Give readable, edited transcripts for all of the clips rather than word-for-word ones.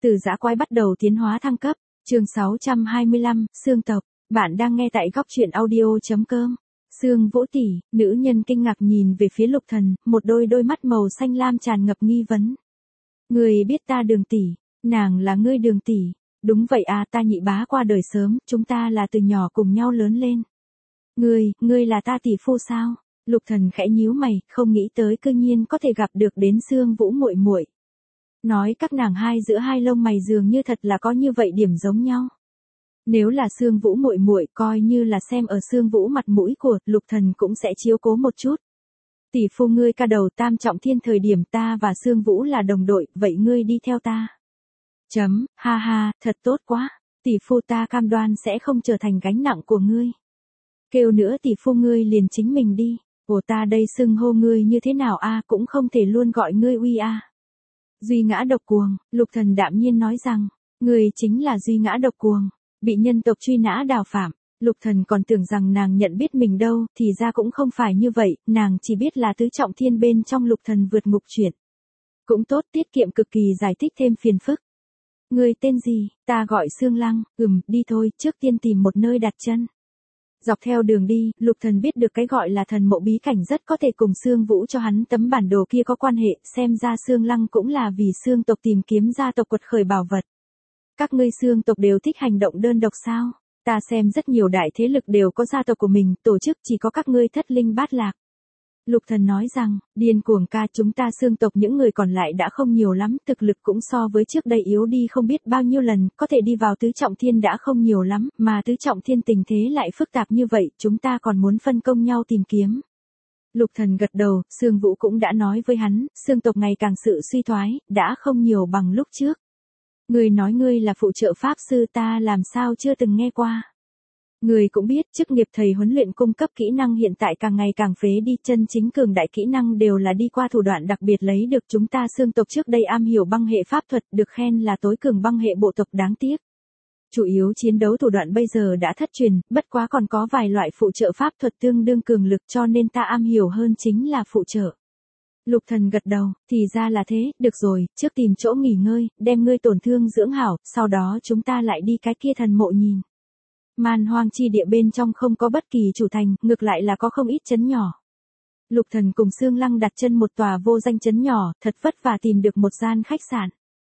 Từ dã quái bắt đầu tiến hóa thăng cấp, chương 625, xương tộc, bạn đang nghe tại góc truyện audio.com. Sương Vũ tỷ, nữ nhân kinh ngạc nhìn về phía Lục Thần, một đôi mắt màu xanh lam tràn ngập nghi vấn. Người biết ta Đường tỷ, nàng là ngươi Đường tỷ. Đúng vậy à, ta nhị bá qua đời sớm, chúng ta là từ nhỏ cùng nhau lớn lên. Ngươi là ta tỷ phu sao? Lục Thần khẽ nhíu mày, không nghĩ tới cư nhiên có thể gặp được đến Sương Vũ muội muội. Nói các nàng hai giữa hai lông mày dường như thật là có như vậy điểm giống nhau. Nếu là Sương Vũ muội muội, coi như là xem ở Sương Vũ mặt mũi của Lục Thần cũng sẽ chiếu cố một chút. Tỷ phu ngươi ca đầu Tam Trọng Thiên thời điểm ta và Sương Vũ là đồng đội, vậy ngươi đi theo ta. Ha ha, thật tốt quá, tỷ phu ta cam đoan sẽ không trở thành gánh nặng của ngươi. Kêu nữa tỷ phu ngươi liền chính mình đi, của ta đây xưng hô ngươi như thế nào a, cũng không thể luôn gọi ngươi uy a. Duy Ngã Độc Cuồng, Lục Thần đạm nhiên nói rằng, ngươi chính là Duy Ngã Độc Cuồng, bị nhân tộc truy nã đào phạm. Lục Thần còn tưởng rằng nàng nhận biết mình đâu, thì ra cũng không phải như vậy, nàng chỉ biết là tứ trọng thiên bên trong Lục Thần vượt ngục chuyện. Cũng tốt, tiết kiệm cực kỳ giải thích thêm phiền phức. Ngươi tên gì? Ta gọi Sương Lăng. Đi thôi, trước tiên tìm một nơi đặt chân. Dọc theo đường đi, Lục Thần biết được cái gọi là thần mộ bí cảnh rất có thể cùng Sương Vũ cho hắn tấm bản đồ kia có quan hệ, xem ra Sương Lăng cũng là vì Sương tộc tìm kiếm gia tộc quật khởi bảo vật. Các ngươi Sương tộc đều thích hành động đơn độc sao? Ta xem rất nhiều đại thế lực đều có gia tộc của mình, tổ chức chỉ có các ngươi Thất Linh Bát Lạc. Lục Thần nói rằng, điên cuồng ca, chúng ta Sương tộc những người còn lại đã không nhiều lắm, thực lực cũng so với trước đây yếu đi không biết bao nhiêu lần, có thể đi vào tứ trọng thiên đã không nhiều lắm, mà tứ trọng thiên tình thế lại phức tạp như vậy, chúng ta còn muốn phân công nhau tìm kiếm. Lục Thần gật đầu, Sương Vũ cũng đã nói với hắn, Sương tộc ngày càng sự suy thoái, đã không nhiều bằng lúc trước. Ngươi nói ngươi là phụ trợ pháp sư, ta làm sao chưa từng nghe qua. Người cũng biết, chức nghiệp thầy huấn luyện cung cấp kỹ năng hiện tại càng ngày càng phế đi, chân chính cường đại kỹ năng đều là đi qua thủ đoạn đặc biệt lấy được. Chúng ta Sương tộc trước đây am hiểu băng hệ pháp thuật, được khen là tối cường băng hệ bộ tộc, đáng tiếc. Chủ yếu chiến đấu thủ đoạn bây giờ đã thất truyền, bất quá còn có vài loại phụ trợ pháp thuật tương đương cường lực, cho nên ta am hiểu hơn chính là phụ trợ. Lục Thần gật đầu, thì ra là thế, được rồi, trước tìm chỗ nghỉ ngơi, đem ngươi tổn thương dưỡng hảo, sau đó chúng ta lại đi cái kia thần mộ nhìn. Man hoang chi địa bên trong không có bất kỳ chủ thành, ngược lại là có không ít trấn nhỏ. Lục Thần cùng Sương Lăng đặt chân một tòa vô danh trấn nhỏ, thật vất vả tìm được một gian khách sạn.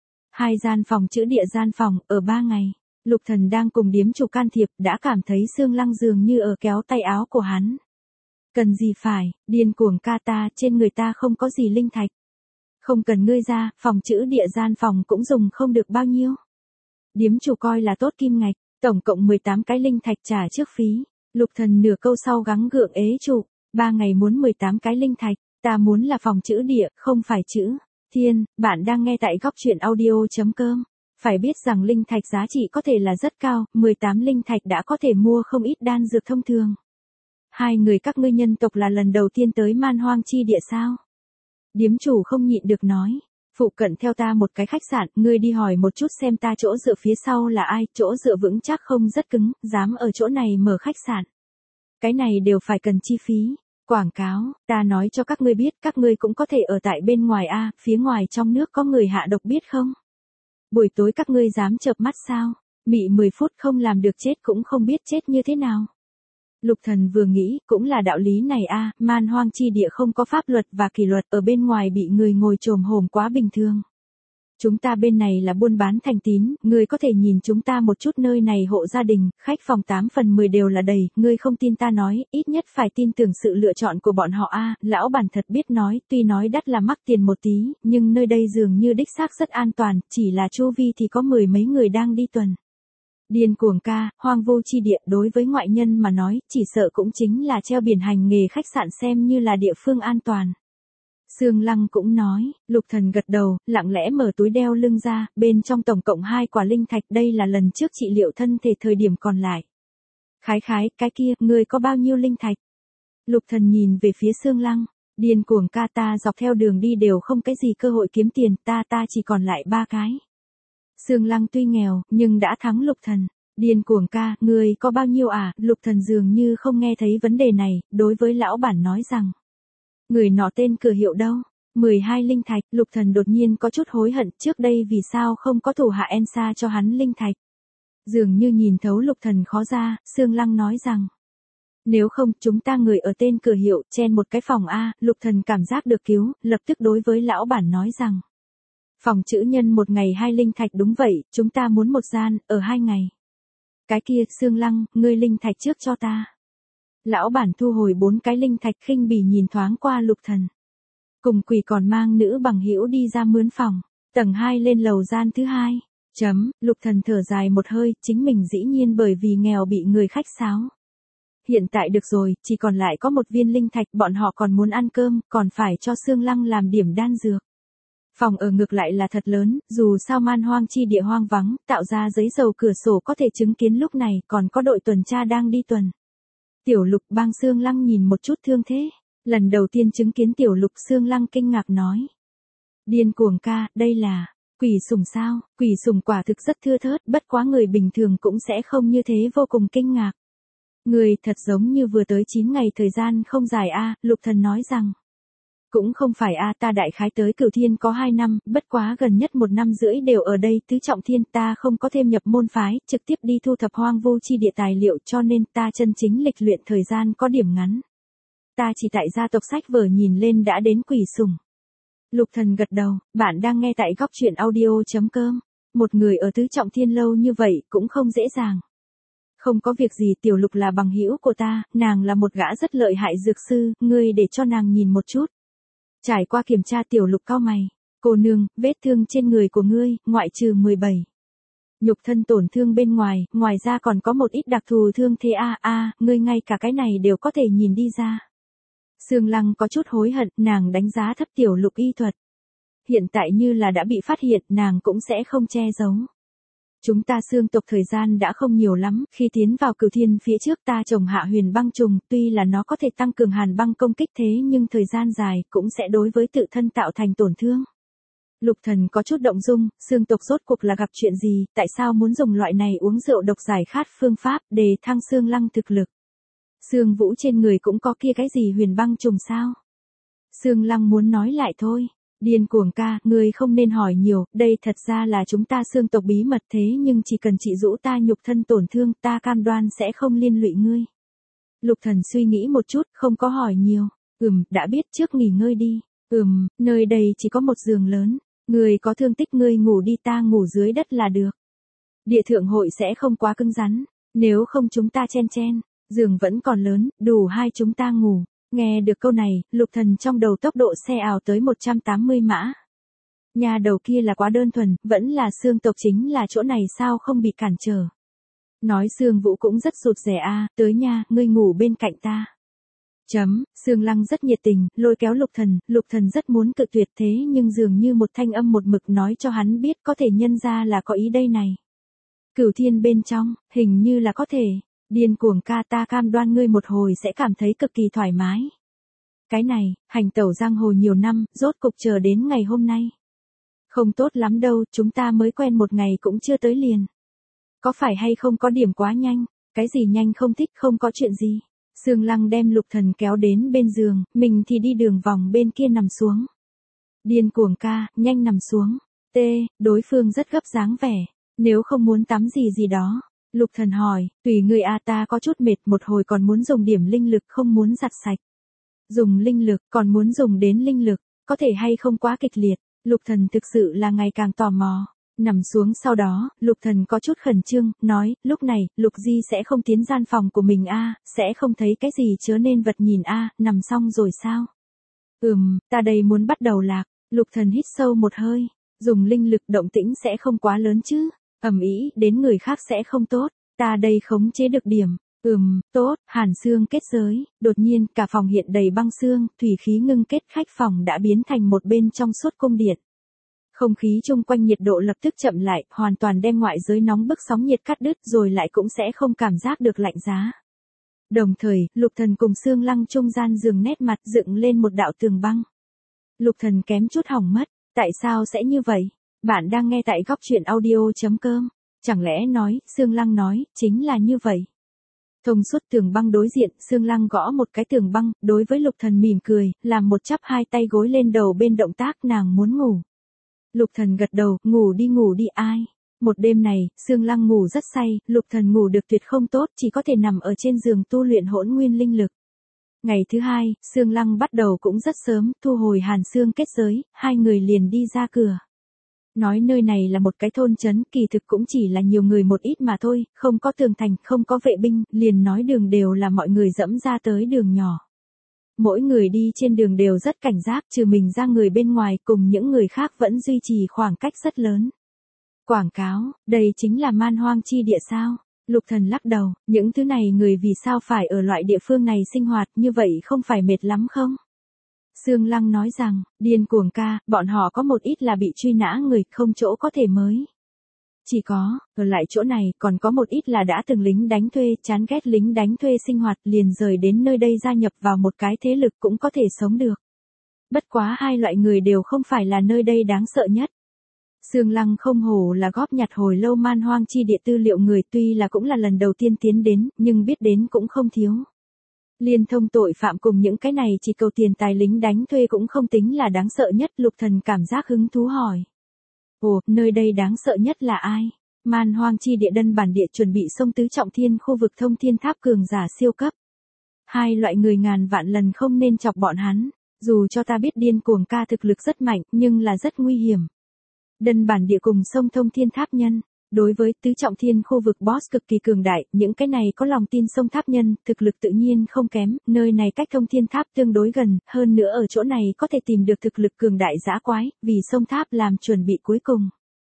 2 gian phòng chữ địa gian phòng, ở 3 ngày. Lục Thần đang cùng điếm chủ can thiệp, đã cảm thấy Sương Lăng dường như ở kéo tay áo của hắn. Cần gì phải, điên cuồng ca, ta trên người ta không có gì linh thạch. Không cần ngươi ra, phòng chữ địa gian phòng cũng dùng không được bao nhiêu. Điếm chủ coi là tốt kim ngạch, tổng cộng 18 cái linh thạch trả trước phí. Lục Thần nửa câu sau gắng gượng ế trụ, 3 ngày muốn 18 cái linh thạch, ta muốn là phòng chữ địa, không phải chữ thiên. Bạn đang nghe tại góc truyện audio.com. Phải biết rằng linh thạch giá trị có thể là rất cao, 18 linh thạch đã có thể mua không ít đan dược thông thường. Hai người các ngươi nhân tộc là lần đầu tiên tới man hoang chi địa sao? Điếm chủ không nhịn được nói, phụ cận theo ta một cái khách sạn, ngươi đi hỏi một chút xem ta chỗ dựa phía sau là ai, chỗ dựa vững chắc không rất cứng, dám ở chỗ này mở khách sạn. Cái này đều phải cần chi phí. Quảng cáo, ta nói cho các ngươi biết, các ngươi cũng có thể ở tại bên ngoài a, phía ngoài trong nước có người hạ độc biết không? Buổi tối các ngươi dám chợp mắt sao? Mị 10 phút không làm được chết cũng không biết chết như thế nào. Lục Thần vừa nghĩ, cũng là đạo lý này a, man hoang chi địa không có pháp luật và kỷ luật, ở bên ngoài bị người ngồi chồm hổm quá bình thường. Chúng ta bên này là buôn bán thành tín, ngươi có thể nhìn chúng ta một chút, nơi này hộ gia đình, khách phòng 8 phần 10 đều là đầy, ngươi không tin ta nói, ít nhất phải tin tưởng sự lựa chọn của bọn họ a. Lão bản thật biết nói, tuy nói đắt là mắc tiền một tí, nhưng nơi đây dường như đích xác rất an toàn, chỉ là chu vi thì có 10 mấy người đang đi tuần. Điên cuồng ca, hoang vu chi địa đối với ngoại nhân mà nói, chỉ sợ cũng chính là treo biển hành nghề khách sạn xem như là địa phương an toàn. Sương Lăng cũng nói, Lục Thần gật đầu, lặng lẽ mở túi đeo lưng ra, bên trong tổng cộng 2 quả linh thạch, đây là lần trước trị liệu thân thể thời điểm còn lại. Khái, cái kia, ngươi có bao nhiêu linh thạch? Lục Thần nhìn về phía Sương Lăng, điên cuồng ca, ta dọc theo đường đi đều không cái gì cơ hội kiếm tiền, ta chỉ còn lại 3 cái. Sương Lăng tuy nghèo, nhưng đã thắng Lục Thần. Điên cuồng ca, ngươi có bao nhiêu à? Lục Thần dường như không nghe thấy vấn đề này, đối với lão bản nói rằng. Người nọ tên cửa hiệu đâu? 12 linh thạch, Lục Thần đột nhiên có chút hối hận trước đây vì sao không có thủ hạ Ensa cho hắn linh thạch. Dường như nhìn thấu Lục Thần khó ra, Sương Lăng nói rằng. Nếu không, chúng ta người ở tên cửa hiệu, chen một cái phòng A, Lục Thần cảm giác được cứu, lập tức đối với lão bản nói rằng. Phòng chữ nhân một ngày 2 linh thạch đúng vậy, chúng ta muốn một gian, ở 2 ngày. Cái kia, Sương Lăng, ngươi linh thạch trước cho ta. Lão bản thu hồi 4 cái linh thạch khinh bỉ nhìn thoáng qua Lục Thần. Cùng Quỷ còn mang nữ bằng hữu đi ra mướn phòng, tầng 2 lên lầu gian thứ 2. Lục Thần thở dài một hơi, chính mình dĩ nhiên bởi vì nghèo bị người khách sáo. Hiện tại được rồi, chỉ còn lại có một viên linh thạch, bọn họ còn muốn ăn cơm, còn phải cho Sương Lăng làm điểm đan dược. Phòng ở ngược lại là thật lớn, dù sao man hoang chi địa hoang vắng, tạo ra giấy dầu cửa sổ có thể chứng kiến lúc này còn có đội tuần tra đang đi tuần. Tiểu Lục bang Sương Lăng nhìn một chút thương thế. Lần đầu tiên chứng kiến Tiểu Lục, Sương Lăng kinh ngạc nói. Điên cuồng ca, đây là quỷ sủng sao? Quỷ sủng quả thực rất thưa thớt, bất quá người bình thường cũng sẽ không như thế vô cùng kinh ngạc. Người thật giống như vừa tới 9 ngày thời gian không dài a, Lục Thần nói rằng. Cũng không phải a, ta đại khái tới Cửu Thiên có 2 năm, bất quá gần nhất 1 năm rưỡi đều ở đây tứ trọng thiên, ta không có thêm nhập môn phái, trực tiếp đi thu thập hoang vu chi địa tài liệu cho nên ta chân chính lịch luyện thời gian có điểm ngắn. Ta chỉ tại gia tộc sách vở nhìn lên đã đến quỷ sủng. Lục Thần gật đầu, bạn đang nghe tại góc truyện audio.com. Một người ở tứ trọng thiên lâu như vậy cũng không dễ dàng. Không có việc gì, Tiểu Lục là bằng hữu của ta, nàng là một gã rất lợi hại dược sư, ngươi để cho nàng nhìn một chút. Trải qua kiểm tra Tiểu Lục cau mày, cô nương, vết thương trên người của ngươi, ngoại trừ 17. Nhục thân tổn thương bên ngoài ra còn có một ít đặc thù thương thế ngươi ngay cả cái này đều có thể nhìn đi ra. Sương Lăng có chút hối hận, nàng đánh giá thấp Tiểu Lục y thuật. Hiện tại như là đã bị phát hiện, nàng cũng sẽ không che giấu. Chúng ta xương tộc thời gian đã không nhiều lắm, khi tiến vào Cửu Thiên phía trước ta trồng hạ huyền băng trùng, tuy là nó có thể tăng cường hàn băng công kích thế nhưng thời gian dài cũng sẽ đối với tự thân tạo thành tổn thương. Lục Thần có chút động dung, xương tộc rốt cuộc là gặp chuyện gì, tại sao muốn dùng loại này uống rượu độc giải khát phương pháp để thăng Sương Lăng thực lực. Sương Vũ trên người cũng có kia cái gì huyền băng trùng sao? Sương Lăng muốn nói lại thôi. Điên cuồng ca, ngươi không nên hỏi nhiều, đây thật ra là chúng ta xương tộc bí mật thế nhưng chỉ cần chị rũ ta nhục thân tổn thương, ta cam đoan sẽ không liên lụy ngươi. Lục Thần suy nghĩ một chút, không có hỏi nhiều. Đã biết, trước nghỉ ngơi đi. Nơi đây chỉ có một giường lớn. Ngươi có thương tích ngươi ngủ đi, ta ngủ dưới đất là được. Địa thượng hội sẽ không quá cứng rắn, nếu không chúng ta chen. Giường vẫn còn lớn, đủ hai chúng ta ngủ. Nghe được câu này, Lục Thần trong đầu tốc độ xe ảo tới 180 mã. Nhà đầu kia là quá đơn thuần, vẫn là xương tộc chính là chỗ này sao không bị cản trở. Nói Sương Vũ cũng rất rụt rè tới nha, ngươi ngủ bên cạnh ta. Sương Lăng rất nhiệt tình, lôi kéo Lục Thần rất muốn cự tuyệt thế nhưng dường như một thanh âm một mực nói cho hắn biết có thể nhân ra là có ý đây này. Cửu Thiên bên trong, hình như là có thể. Điên cuồng ca, ta cam đoan ngươi một hồi sẽ cảm thấy cực kỳ thoải mái. Cái này, hành tẩu giang hồ nhiều năm, rốt cục chờ đến ngày hôm nay. Không tốt lắm đâu, chúng ta mới quen một ngày cũng chưa tới liền. Có phải hay không có điểm quá nhanh, cái gì nhanh không thích, không có chuyện gì. Sương Lăng đem Lục Thần kéo đến bên giường, mình thì đi đường vòng bên kia nằm xuống. Điên cuồng ca, nhanh nằm xuống. Đối phương rất gấp dáng vẻ, nếu không muốn tắm gì đó. Lục Thần hỏi, tùy người ta có chút mệt, một hồi còn muốn dùng điểm linh lực, không muốn giặt sạch. Dùng linh lực, còn muốn dùng đến linh lực, có thể hay không quá kịch liệt. Lục Thần thực sự là ngày càng tò mò. Nằm xuống sau đó, Lục Thần có chút khẩn trương, nói, lúc này, Lục Di sẽ không tiến gian phòng của mình sẽ không thấy cái gì chớ nên vật nhìn nằm xong rồi sao? Ta đây muốn bắt đầu lạc. Lục Thần hít sâu một hơi, dùng linh lực động tĩnh sẽ không quá lớn chứ? Ầm ĩ đến người khác sẽ không tốt, ta đây khống chế được điểm. Tốt, hàn xương kết giới, đột nhiên cả phòng hiện đầy băng xương, thủy khí ngưng kết, khách phòng đã biến thành một bên trong suốt cung điện. Không khí chung quanh nhiệt độ lập tức chậm lại, hoàn toàn đem ngoại giới nóng bức sóng nhiệt cắt đứt rồi lại cũng sẽ không cảm giác được lạnh giá. Đồng thời, Lục Thần cùng Sương Lăng trung gian giường nét mặt dựng lên một đạo tường băng. Lục Thần kém chút hỏng mất, tại sao sẽ như vậy? Bạn đang nghe tại góc truyện audio.com. Chẳng lẽ nói, Sương Lăng nói, chính là như vậy. Thông suốt tường băng đối diện, Sương Lăng gõ một cái tường băng, đối với Lục Thần mỉm cười, làm một chắp hai tay gối lên đầu bên động tác nàng muốn ngủ. Lục Thần gật đầu, ngủ đi ai. Một đêm này, Sương Lăng ngủ rất say, Lục Thần ngủ được tuyệt không tốt, chỉ có thể nằm ở trên giường tu luyện hỗn nguyên linh lực. Ngày thứ hai, Sương Lăng bắt đầu cũng rất sớm, thu hồi Hàn Xương kết giới, hai người liền đi ra cửa. Nói nơi này là một cái thôn trấn, kỳ thực cũng chỉ là nhiều người một ít mà thôi, không có tường thành, không có vệ binh, liền nói đường đều là mọi người dẫm ra tới đường nhỏ. Mỗi người đi trên đường đều rất cảnh giác, trừ mình ra người bên ngoài cùng những người khác vẫn duy trì khoảng cách rất lớn. Quảng cáo, đây chính là man hoang chi địa sao? Lục Thần lắc đầu, những thứ này người vì sao phải ở loại địa phương này sinh hoạt như vậy không phải mệt lắm không? Sương Lăng nói rằng, điên cuồng ca, bọn họ có một ít là bị truy nã người, không chỗ có thể mới. Chỉ có, ở lại chỗ này, còn có một ít là đã từng lính đánh thuê, chán ghét lính đánh thuê sinh hoạt, liền rời đến nơi đây gia nhập vào một cái thế lực cũng có thể sống được. Bất quá hai loại người đều không phải là nơi đây đáng sợ nhất. Sương Lăng không hổ là góp nhặt hồi lâu man hoang chi địa tư liệu người, tuy là cũng là lần đầu tiên tiến đến, nhưng biết đến cũng không thiếu. Liên thông tội phạm cùng những cái này chỉ cầu tiền tài lính đánh thuê cũng không tính là đáng sợ nhất. Lục Thần cảm giác hứng thú hỏi. Ồ, nơi đây đáng sợ nhất là ai? Man hoang chi địa đơn bản địa chuẩn bị xông tứ trọng thiên khu vực thông thiên tháp cường giả siêu cấp. Hai loại người ngàn vạn lần không nên chọc bọn hắn. Dù cho ta biết điên cuồng ca thực lực rất mạnh, nhưng là rất nguy hiểm. Đơn bản địa cùng sông thông thiên tháp nhân. Đối với tứ trọng thiên khu vực boss cực kỳ cường đại, những cái này có lòng tin sông tháp nhân, thực lực tự nhiên không kém, nơi này cách thông thiên tháp tương đối gần, hơn nữa ở chỗ này có thể tìm được thực lực cường đại dã quái, vì sông tháp làm chuẩn bị cuối cùng.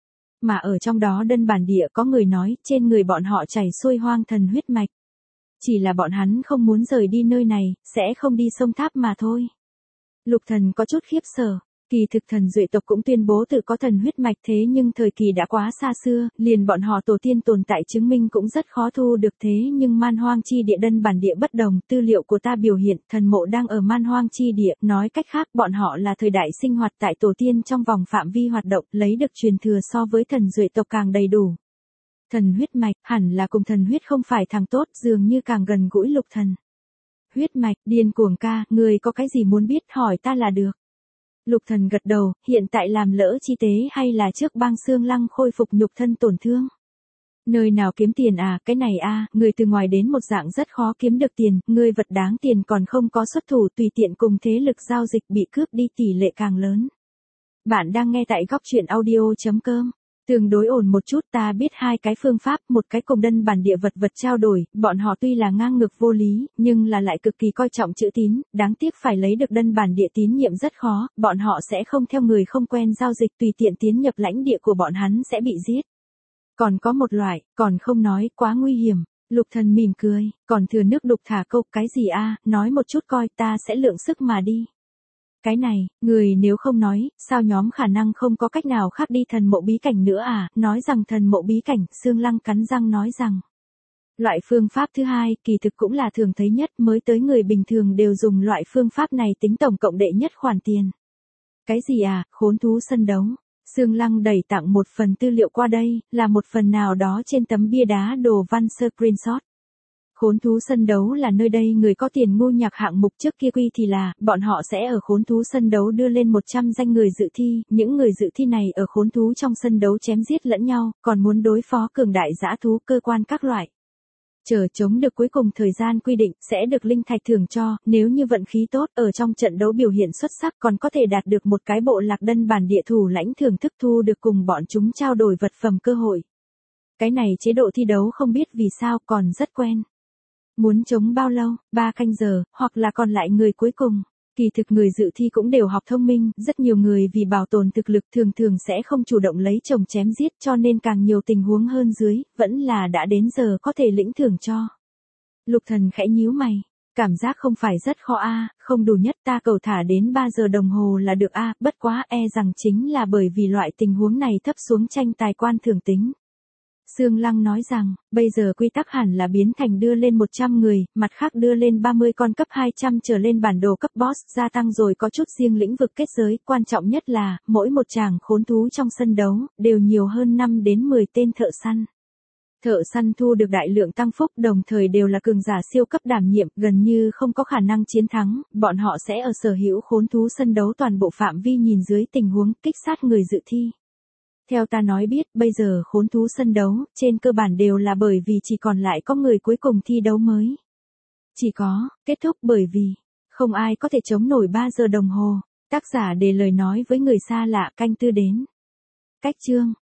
Mà ở trong đó đơn bản địa có người nói, trên người bọn họ chảy xuôi hoang thần huyết mạch. Chỉ là bọn hắn không muốn rời đi nơi này, sẽ không đi sông tháp mà thôi. Lục Thần có chút khiếp sợ. Kỳ thực thần duệ tộc cũng tuyên bố tự có thần huyết mạch thế nhưng thời kỳ đã quá xa xưa, liền bọn họ tổ tiên tồn tại chứng minh cũng rất khó thu được thế nhưng man hoang chi địa đơn bản địa bất đồng, tư liệu của ta biểu hiện thần mộ đang ở man hoang chi địa, nói cách khác bọn họ là thời đại sinh hoạt tại tổ tiên trong vòng phạm vi hoạt động, lấy được truyền thừa so với thần duệ tộc càng đầy đủ. Thần huyết mạch, hẳn là cùng thần huyết không phải thằng tốt, dường như càng gần gũi Lục Thần. Huyết mạch, điên cuồng ca, người có cái gì muốn biết hỏi ta là được. Lục Thần gật đầu, hiện tại làm lỡ chi tế hay là trước bang Sương Lăng khôi phục nhục thân tổn thương? Nơi nào kiếm tiền à, cái này à, người từ ngoài đến một dạng rất khó kiếm được tiền, người vật đáng tiền còn không có xuất thủ tùy tiện cùng thế lực giao dịch bị cướp đi tỷ lệ càng lớn. Bạn đang nghe tại góc truyện audio.com. Tương đối ổn một chút ta biết hai cái phương pháp, một cái cùng đơn bản địa vật trao đổi, bọn họ tuy là ngang ngược vô lý, nhưng là lại cực kỳ coi trọng chữ tín, đáng tiếc phải lấy được đơn bản địa tín nhiệm rất khó, bọn họ sẽ không theo người không quen giao dịch tùy tiện tiến nhập lãnh địa của bọn hắn sẽ bị giết. Còn có một loại, còn không nói, quá nguy hiểm. Lục Thần mỉm cười, còn thừa nước đục thả câu, cái gì a, nói một chút coi ta sẽ lượng sức mà đi. Cái này, người nếu không nói, sao nhóm khả năng không có cách nào khác đi thần mộ bí cảnh nữa à, nói rằng thần mộ bí cảnh, Sương Lăng cắn răng nói rằng. Loại phương pháp thứ hai, kỳ thực cũng là thường thấy nhất, mới tới người bình thường đều dùng loại phương pháp này tính tổng cộng đệ nhất khoản tiền. Cái gì à, khốn thú sân đấu. Sương Lăng đẩy tặng một phần tư liệu qua đây, là một phần nào đó trên tấm bia đá đồ văn screenshot. Khốn thú sân đấu là nơi đây người có tiền ngu nhạc hạng mục trước kia quy thì là, bọn họ sẽ ở khốn thú sân đấu đưa lên 100 danh người dự thi, những người dự thi này ở khốn thú trong sân đấu chém giết lẫn nhau, còn muốn đối phó cường đại dã thú cơ quan các loại. Chờ chống được cuối cùng thời gian quy định sẽ được linh thạch thưởng cho, nếu như vận khí tốt ở trong trận đấu biểu hiện xuất sắc còn có thể đạt được một cái bộ lạc đơn bản địa thủ lãnh thưởng thức thu được cùng bọn chúng trao đổi vật phẩm cơ hội. Cái này chế độ thi đấu không biết vì sao còn rất quen. Muốn chống bao lâu, 3 canh giờ, hoặc là còn lại người cuối cùng. Kỳ thực người dự thi cũng đều học thông minh, rất nhiều người vì bảo tồn thực lực thường thường sẽ không chủ động lấy chồng chém giết cho nên càng nhiều tình huống hơn dưới, vẫn là đã đến giờ có thể lĩnh thưởng cho. Lục Thần khẽ nhíu mày, cảm giác không phải rất khó a, không đủ nhất ta cầu thả đến 3 giờ đồng hồ là được a, bất quá e rằng chính là bởi vì loại tình huống này thấp xuống tranh tài quan thưởng tính. Sương Lăng nói rằng, bây giờ quy tắc hẳn là biến thành đưa lên 100 người, mặt khác đưa lên 30 con cấp 200 trở lên bản đồ cấp boss, gia tăng rồi có chút riêng lĩnh vực kết giới, quan trọng nhất là, mỗi một chàng khốn thú trong sân đấu, đều nhiều hơn 5 đến 10 tên thợ săn. Thợ săn thu được đại lượng tăng phúc đồng thời đều là cường giả siêu cấp đảm nhiệm, gần như không có khả năng chiến thắng, bọn họ sẽ ở sở hữu khốn thú sân đấu toàn bộ phạm vi nhìn dưới tình huống kích sát người dự thi. Theo ta nói biết, bây giờ khốn thú sân đấu, trên cơ bản đều là bởi vì chỉ còn lại có người cuối cùng thi đấu mới. Chỉ có, kết thúc bởi vì, không ai có thể chống nổi 3 giờ đồng hồ. Tác giả để lời nói với người xa lạ canh tư đến. Cách chương